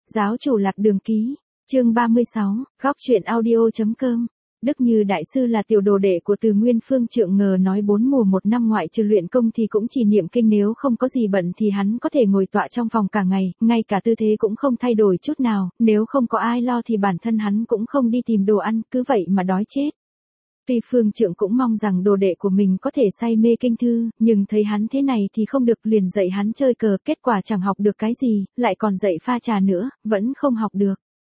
Giáo chủ lạc đường ký, chương 36, góc chuyện audio.com. Đức Như Đại Sư là tiểu đồ đệ của Từ Nguyên Phương Trượng, ngờ nói 4 mùa 1 năm ngoại trừ luyện công thì cũng chỉ niệm kinh, nếu không có gì bận thì hắn có thể ngồi tọa trong phòng cả ngày, ngay cả tư thế cũng không thay đổi chút nào, nếu không có ai lo thì bản thân hắn cũng không đi tìm đồ ăn, cứ vậy mà đói chết. Tuy Phương Trượng cũng mong rằng đồ đệ của mình có thể say mê kinh thư, nhưng thấy hắn thế này thì không được, liền dạy hắn chơi cờ, kết quả chẳng học được cái gì, lại còn dạy pha trà nữa, vẫn không học được.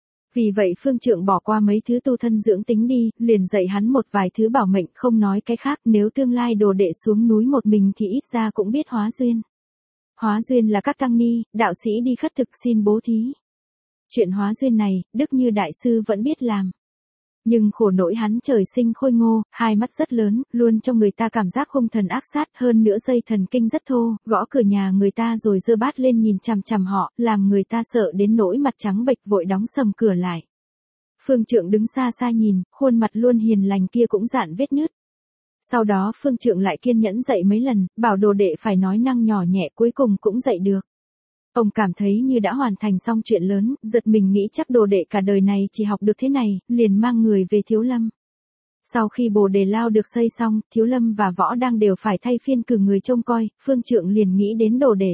Vì vậy Phương Trượng bỏ qua mấy thứ tu thân dưỡng tính đi, liền dạy hắn một vài thứ bảo mệnh, không nói cái khác, nếu tương lai đồ đệ xuống núi một mình thì ít ra cũng biết hóa duyên. Hóa duyên là các tăng ni, đạo sĩ đi khất thực xin bố thí. Chuyện hóa duyên này, Đức Như Đại Sư vẫn biết làm. Nhưng khổ nỗi hắn trời sinh khôi ngô, hai mắt rất lớn, luôn cho người ta cảm giác hung thần ác sát, hơn nữa dây thần kinh rất thô, gõ cửa nhà người ta rồi giơ bát lên nhìn chằm chằm họ, làm người ta sợ đến nỗi mặt trắng bệch, vội đóng sầm cửa lại. Phương Trượng đứng xa xa nhìn, khuôn mặt luôn hiền lành kia cũng rạn vết nứt. Sau đó Phương Trượng lại kiên nhẫn dạy mấy lần, bảo đồ đệ phải nói năng nhỏ nhẹ, cuối cùng cũng dạy được. Ông cảm thấy như đã hoàn thành xong chuyện lớn, giật mình nghĩ chắc đồ đệ cả đời này chỉ học được thế này, liền mang người về Thiếu Lâm. Sau khi Bồ Đề Lao được xây xong, Thiếu Lâm và Võ Đang đều phải thay phiên cử người trông coi, Phương Trượng liền nghĩ đến đồ đệ.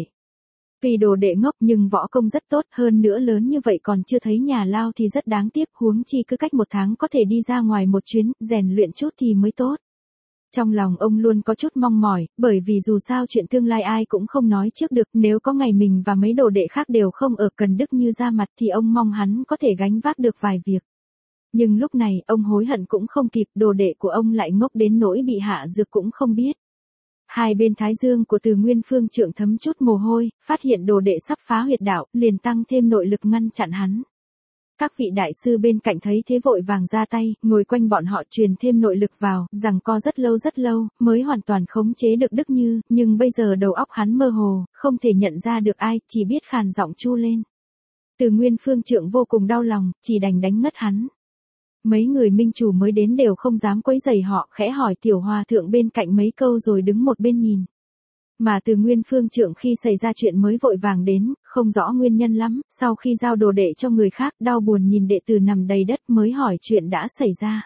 Vì đồ đệ ngốc nhưng võ công rất tốt, hơn nữa lớn như vậy còn chưa thấy nhà lao thì rất đáng tiếc, huống chi cứ cách 1 tháng có thể đi ra ngoài một chuyến, rèn luyện chút thì mới tốt. Trong lòng ông luôn có chút mong mỏi, bởi vì dù sao chuyện tương lai ai cũng không nói trước được, nếu có ngày mình và mấy đồ đệ khác đều không ở cần Đức Như ra mặt thì ông mong hắn có thể gánh vác được vài việc. Nhưng lúc này ông hối hận cũng không kịp, đồ đệ của ông lại ngốc đến nỗi bị hạ dược cũng không biết. Hai bên thái dương của Từ Nguyên Phương Trượng thấm chút mồ hôi, phát hiện đồ đệ sắp phá huyệt đạo, liền tăng thêm nội lực ngăn chặn hắn. Các vị đại sư bên cạnh thấy thế vội vàng ra tay, ngồi quanh bọn họ truyền thêm nội lực vào, giằng co rất lâu, mới hoàn toàn khống chế được Đức Như, nhưng bây giờ đầu óc hắn mơ hồ, không thể nhận ra được ai, chỉ biết khàn giọng chu lên. Từ Nguyên Phương Trượng vô cùng đau lòng, chỉ đành đánh ngất hắn. Mấy người minh chủ mới đến đều không dám quấy rầy họ, khẽ hỏi tiểu hòa thượng bên cạnh mấy câu rồi đứng một bên nhìn. Mà Từ Nguyên Phương Trượng khi xảy ra chuyện mới vội vàng đến, không rõ nguyên nhân lắm, sau khi giao đồ đệ cho người khác, đau buồn nhìn đệ tử nằm đầy đất mới hỏi chuyện đã xảy ra.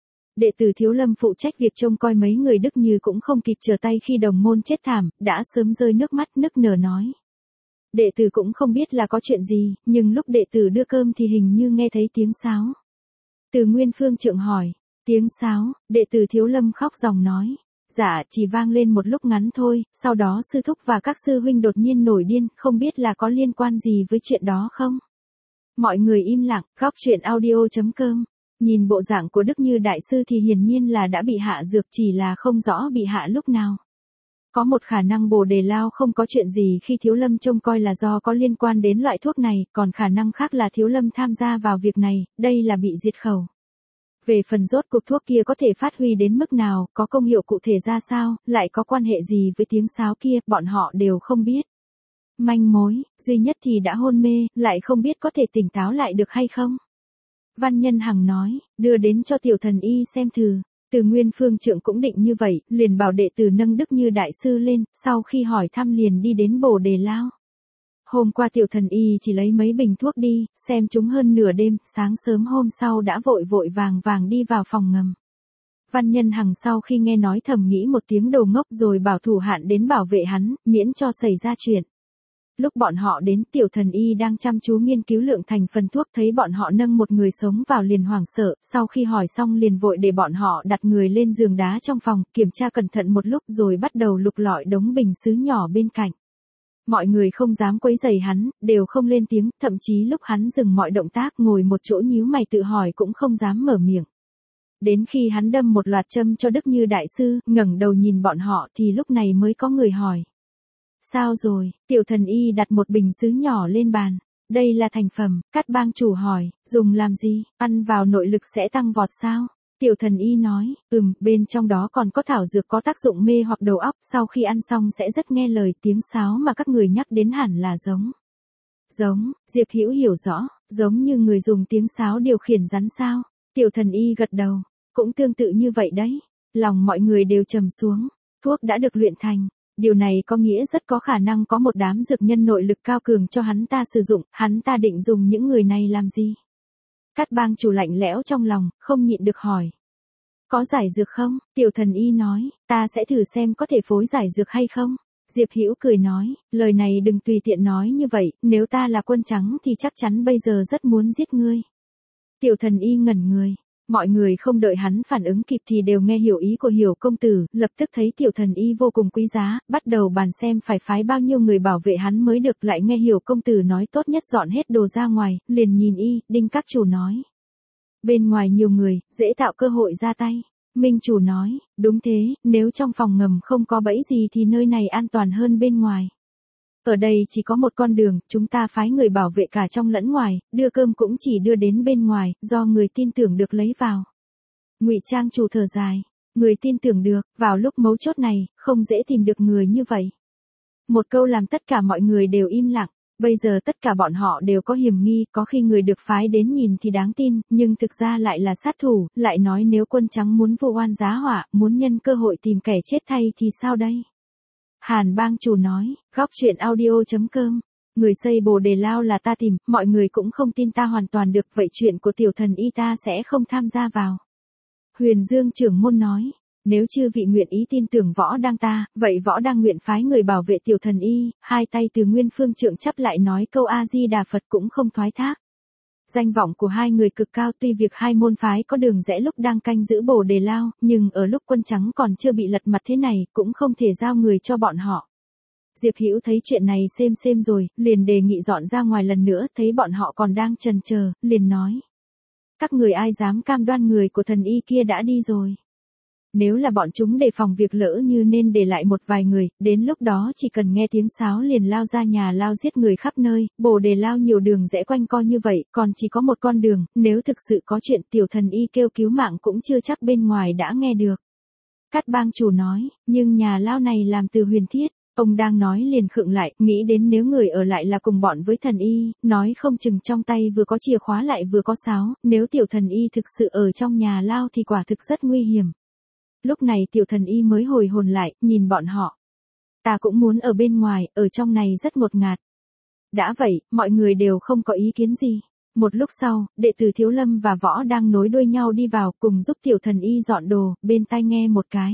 Đệ tử Thiếu Lâm phụ trách việc trông coi mấy người Đức Như cũng không kịp trở tay khi đồng môn chết thảm, đã sớm rơi nước mắt nức nở nói. Đệ tử cũng không biết là có chuyện gì, nhưng lúc đệ tử đưa cơm thì hình như nghe thấy tiếng sáo. Từ Nguyên Phương Trượng hỏi, tiếng sáo, đệ tử Thiếu Lâm khóc ròng nói. Dạ, chỉ vang lên một lúc ngắn thôi, sau đó sư thúc và các sư huynh đột nhiên nổi điên, không biết là có liên quan gì với chuyện đó không? Mọi người im lặng, góc chuyện audio.com. Nhìn bộ dạng của Đức Như Đại Sư thì hiển nhiên là đã bị hạ dược, chỉ là không rõ bị hạ lúc nào. Có một khả năng Bồ Đề Lao không có chuyện gì khi Thiếu Lâm trông coi là do có liên quan đến loại thuốc này, còn khả năng khác là Thiếu Lâm tham gia vào việc này, đây là bị diệt khẩu. Về phần rốt cuộc thuốc kia có thể phát huy đến mức nào, có công hiệu cụ thể ra sao, lại có quan hệ gì với tiếng sáo kia, bọn họ đều không biết. Manh mối, duy nhất thì đã hôn mê, lại không biết có thể tỉnh táo lại được hay không. Văn Nhân Hằng nói, đưa đến cho tiểu thần y xem thử. Từ Nguyên Phương Trượng cũng định như vậy, liền bảo đệ tử nâng Đức Như Đại Sư lên, sau khi hỏi thăm liền đi đến Bồ Đề Lao. Hôm qua tiểu thần y chỉ lấy mấy bình thuốc đi, xem chúng hơn nửa đêm, sáng sớm hôm sau đã vội vàng đi vào phòng ngầm. Văn Nhân Hằng sau khi nghe nói thầm nghĩ một tiếng đồ ngốc rồi bảo thủ hạn đến bảo vệ hắn, miễn cho xảy ra chuyện. Lúc bọn họ đến, tiểu thần y đang chăm chú nghiên cứu lượng thành phần thuốc, thấy bọn họ nâng một người sống vào liền hoảng sợ, sau khi hỏi xong liền vội để bọn họ đặt người lên giường đá trong phòng, kiểm tra cẩn thận một lúc rồi bắt đầu lục lọi đống bình sứ nhỏ bên cạnh. Mọi người không dám quấy rầy hắn, đều không lên tiếng, thậm chí lúc hắn dừng mọi động tác ngồi một chỗ nhíu mày tự hỏi cũng không dám mở miệng. Đến khi hắn đâm một loạt châm cho Đức Như Đại Sư, ngẩng đầu nhìn bọn họ thì lúc này mới có người hỏi. Sao rồi? Tiểu thần y đặt một bình sứ nhỏ lên bàn. Đây là thành phẩm, Cát Bang chủ hỏi, dùng làm gì, ăn vào nội lực sẽ tăng vọt sao? Tiểu thần y nói, bên trong đó còn có thảo dược có tác dụng mê hoặc đầu óc, sau khi ăn xong sẽ rất nghe lời, tiếng sáo mà các người nhắc đến hẳn là giống, Diệp Hữu hiểu rõ, giống như người dùng tiếng sáo điều khiển rắn sao? Tiểu thần y gật đầu, cũng tương tự như vậy đấy. Lòng mọi người đều trầm xuống, thuốc đã được luyện thành, Điều này có nghĩa rất có khả năng có một đám dược nhân nội lực cao cường cho hắn ta sử dụng, hắn ta định dùng những người này làm gì? Cát bang chủ lạnh lẽo trong lòng, không nhịn được hỏi. Có giải dược không? Tiểu thần y nói, ta sẽ thử xem có thể phối giải dược hay không. Diệp Hữu cười nói, lời này đừng tùy tiện nói như vậy, nếu ta là quân trắng thì chắc chắn bây giờ rất muốn giết ngươi. Tiểu thần y ngẩn người. Mọi người không đợi hắn phản ứng kịp thì đều nghe hiểu ý của Hiểu công tử, lập tức thấy tiểu thần y vô cùng quý giá, bắt đầu bàn xem phải phái bao nhiêu người bảo vệ hắn mới được, lại nghe Hiểu công tử nói tốt nhất dọn hết đồ ra ngoài, liền nhìn y, Đinh các chủ nói. Bên ngoài nhiều người, dễ tạo cơ hội ra tay. Minh chủ nói, đúng thế, nếu trong phòng ngầm không có bẫy gì thì nơi này an toàn hơn bên ngoài. Ở đây chỉ có một con đường, chúng ta phái người bảo vệ cả trong lẫn ngoài, đưa cơm cũng chỉ đưa đến bên ngoài, do người tin tưởng được lấy vào. Ngụy Trang chủ thở dài, người tin tưởng được, vào lúc mấu chốt này, không dễ tìm được người như vậy. Một câu làm tất cả mọi người đều im lặng, bây giờ tất cả bọn họ đều có hiểm nghi, có khi người được phái đến nhìn thì đáng tin, nhưng thực ra lại là sát thủ, lại nói nếu quân trắng muốn vu oan giá họa, muốn nhân cơ hội tìm kẻ chết thay thì sao đây? Hàn bang chủ nói, góc chuyện audio.com, người xây Bồ Đề Lao là ta tìm, mọi người cũng không tin ta hoàn toàn được, vậy chuyện của tiểu thần y ta sẽ không tham gia vào. Huyền Dương trưởng môn nói, nếu chư vị nguyện ý tin tưởng Võ Đăng ta, vậy Võ Đăng nguyện phái người bảo vệ tiểu thần y, hai tay từ Nguyên Phương Trượng chắp lại nói câu A-di-đà Phật cũng không thoái thác. Danh vọng của hai người cực cao, tuy việc hai môn phái có đường rẽ lúc đang canh giữ Bồ Đề Lao, nhưng ở lúc quân trắng còn chưa bị lật mặt thế này, cũng không thể giao người cho bọn họ. Diệp Hữu thấy chuyện này xem rồi, liền đề nghị dọn ra ngoài lần nữa, thấy bọn họ còn đang chần chờ, liền nói. Các người ai dám cam đoan người của thần y kia đã đi rồi. Nếu là bọn chúng đề phòng việc lỡ như nên để lại một vài người, đến lúc đó chỉ cần nghe tiếng sáo liền lao ra nhà lao giết người khắp nơi, Bồ Đề Lao nhiều đường rẽ quanh co như vậy, còn chỉ có một con đường, nếu thực sự có chuyện tiểu thần y kêu cứu mạng cũng chưa chắc bên ngoài đã nghe được. Cát bang chủ nói, nhưng nhà lao này làm từ huyền thiết. Ông đang nói liền khựng lại, nghĩ đến nếu người ở lại là cùng bọn với thần y, nói không chừng trong tay vừa có chìa khóa lại vừa có sáo, nếu tiểu thần y thực sự ở trong nhà lao thì quả thực rất nguy hiểm. Lúc này tiểu thần y mới hồi hồn lại, nhìn bọn họ. Ta cũng muốn ở bên ngoài, ở trong này rất ngột ngạt. Đã vậy, mọi người đều không có ý kiến gì. Một lúc sau, đệ tử Thiếu Lâm và Võ đang nối đuôi nhau đi vào cùng giúp tiểu thần y dọn đồ, bên tai nghe một cái.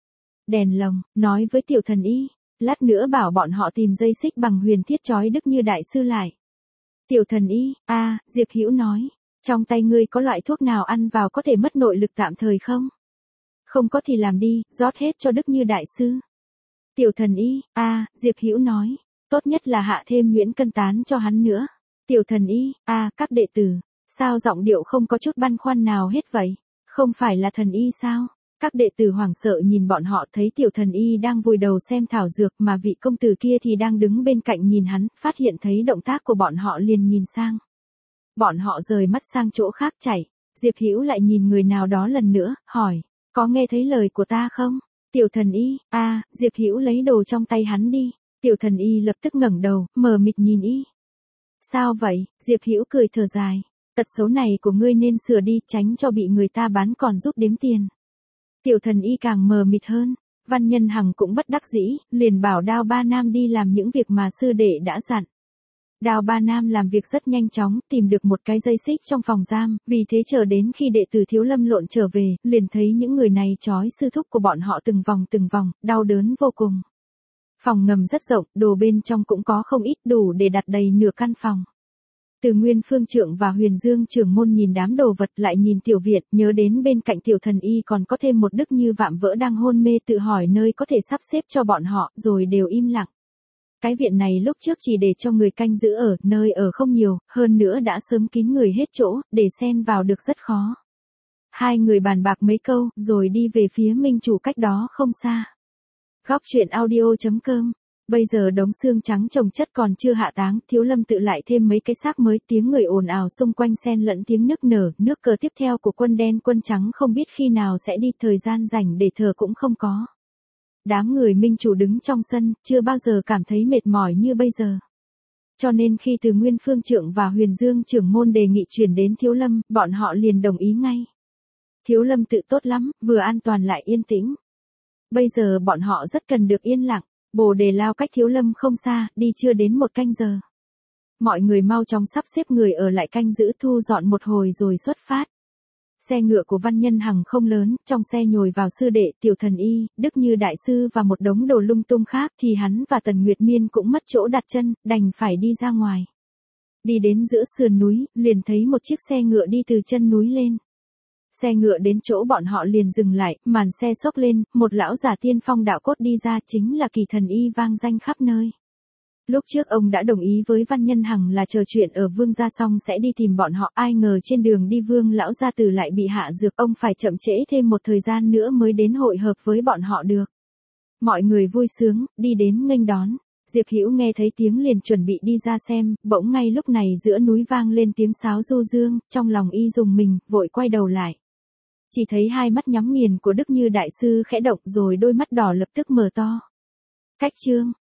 Đèn lồng, nói với tiểu thần y. Lát nữa bảo bọn họ tìm dây xích bằng huyền thiết trói Đức Như đại sư lại. Tiểu thần y, Diệp Hữu nói, trong tay ngươi có loại thuốc nào ăn vào có thể mất nội lực tạm thời không? Không có thì làm đi, rót hết cho Đức Như đại sư. Tiểu thần y, Diệp Hữu nói, tốt nhất là hạ thêm nhuyễn cân tán cho hắn nữa. Tiểu thần y, các đệ tử, sao giọng điệu không có chút băn khoăn nào hết vậy? Không phải là thần y sao? Các đệ tử hoảng sợ nhìn bọn họ, thấy tiểu thần y đang vùi đầu xem thảo dược mà vị công tử kia thì đang đứng bên cạnh nhìn hắn, phát hiện thấy động tác của bọn họ liền nhìn sang. Bọn họ rời mắt sang chỗ khác chạy, Diệp Hữu lại nhìn người nào đó lần nữa, hỏi, có nghe thấy lời của ta không? Tiểu thần y, Diệp Hữu lấy đồ trong tay hắn đi. Tiểu thần y lập tức ngẩng đầu, mờ mịt nhìn y. Sao vậy? Diệp Hữu cười thở dài, tật xấu này của ngươi nên sửa đi, tránh cho bị người ta bán còn giúp đếm tiền. Tiểu thần y càng mờ mịt hơn, Văn Nhân Hằng cũng bất đắc dĩ, liền bảo Đao Ba Nam đi làm những việc mà sư đệ đã dặn. Đao Ba Nam làm việc rất nhanh chóng, tìm được một cái dây xích trong phòng giam, vì thế chờ đến khi đệ tử Thiếu Lâm lộn trở về, liền thấy những người này trói sư thúc của bọn họ từng vòng, đau đớn vô cùng. Phòng ngầm rất rộng, đồ bên trong cũng có không ít, đủ để đặt đầy nửa căn phòng. Từ Nguyên Phương Trượng và Huyền Dương trưởng môn nhìn đám đồ vật, lại nhìn tiểu viện, nhớ đến bên cạnh tiểu thần y còn có thêm một Đức Như vạm vỡ đang hôn mê, tự hỏi nơi có thể sắp xếp cho bọn họ, rồi đều im lặng. Cái viện này lúc trước chỉ để cho người canh giữ ở, nơi ở không nhiều, hơn nữa đã sớm kín người hết chỗ, để xen vào được rất khó. Hai người bàn bạc mấy câu, rồi đi về phía Minh chủ cách đó không xa. Góc chuyện audio.com. Bây giờ đống xương trắng chồng chất còn chưa hạ táng, Thiếu Lâm tự lại thêm mấy cái xác mới, tiếng người ồn ào xung quanh xen lẫn tiếng nức nở, nước cờ tiếp theo của quân đen quân trắng không biết khi nào sẽ đi, thời gian rảnh để thờ cũng không có. Đám người Minh chủ đứng trong sân, chưa bao giờ cảm thấy mệt mỏi như bây giờ. Cho nên khi từ Nguyên Phương Trượng và Huyền Dương trưởng môn đề nghị chuyển đến Thiếu Lâm, bọn họ liền đồng ý ngay. Thiếu Lâm tự tốt lắm, vừa an toàn lại yên tĩnh. Bây giờ bọn họ rất cần được yên lặng. Bồ Đề Lao cách Thiếu Lâm không xa, đi chưa đến 1 canh giờ. Mọi người mau chóng sắp xếp người ở lại canh giữ thu dọn một hồi rồi xuất phát. Xe ngựa của Văn Nhân Hằng không lớn, trong xe nhồi vào sư đệ, Tiểu Thần Y, Đức Như đại sư và một đống đồ lung tung khác thì hắn và Tần Nguyệt Miên cũng mất chỗ đặt chân, đành phải đi ra ngoài. Đi đến giữa sườn núi, liền thấy một chiếc xe ngựa đi từ chân núi lên. Xe ngựa đến chỗ bọn họ liền dừng lại, màn xe xốc lên, một lão giả tiên phong đạo cốt đi ra, chính là Kỳ Thần Y vang danh khắp nơi. Lúc trước ông đã đồng ý với Văn Nhân Hằng là chờ chuyện ở Vương gia xong sẽ đi tìm bọn họ, ai ngờ trên đường đi Vương lão gia tử lại bị hạ dược, ông phải chậm trễ thêm một thời gian nữa mới đến hội hợp với bọn họ được. Mọi người vui sướng, đi đến nghênh đón. Diệp Hữu nghe thấy tiếng liền chuẩn bị đi ra xem, bỗng ngay lúc này giữa núi vang lên tiếng sáo du dương, trong lòng y rùng mình, vội quay đầu lại. Chỉ thấy hai mắt nhắm nghiền của Đức Như đại sư khẽ động rồi đôi mắt đỏ lập tức mở to. Khách trương,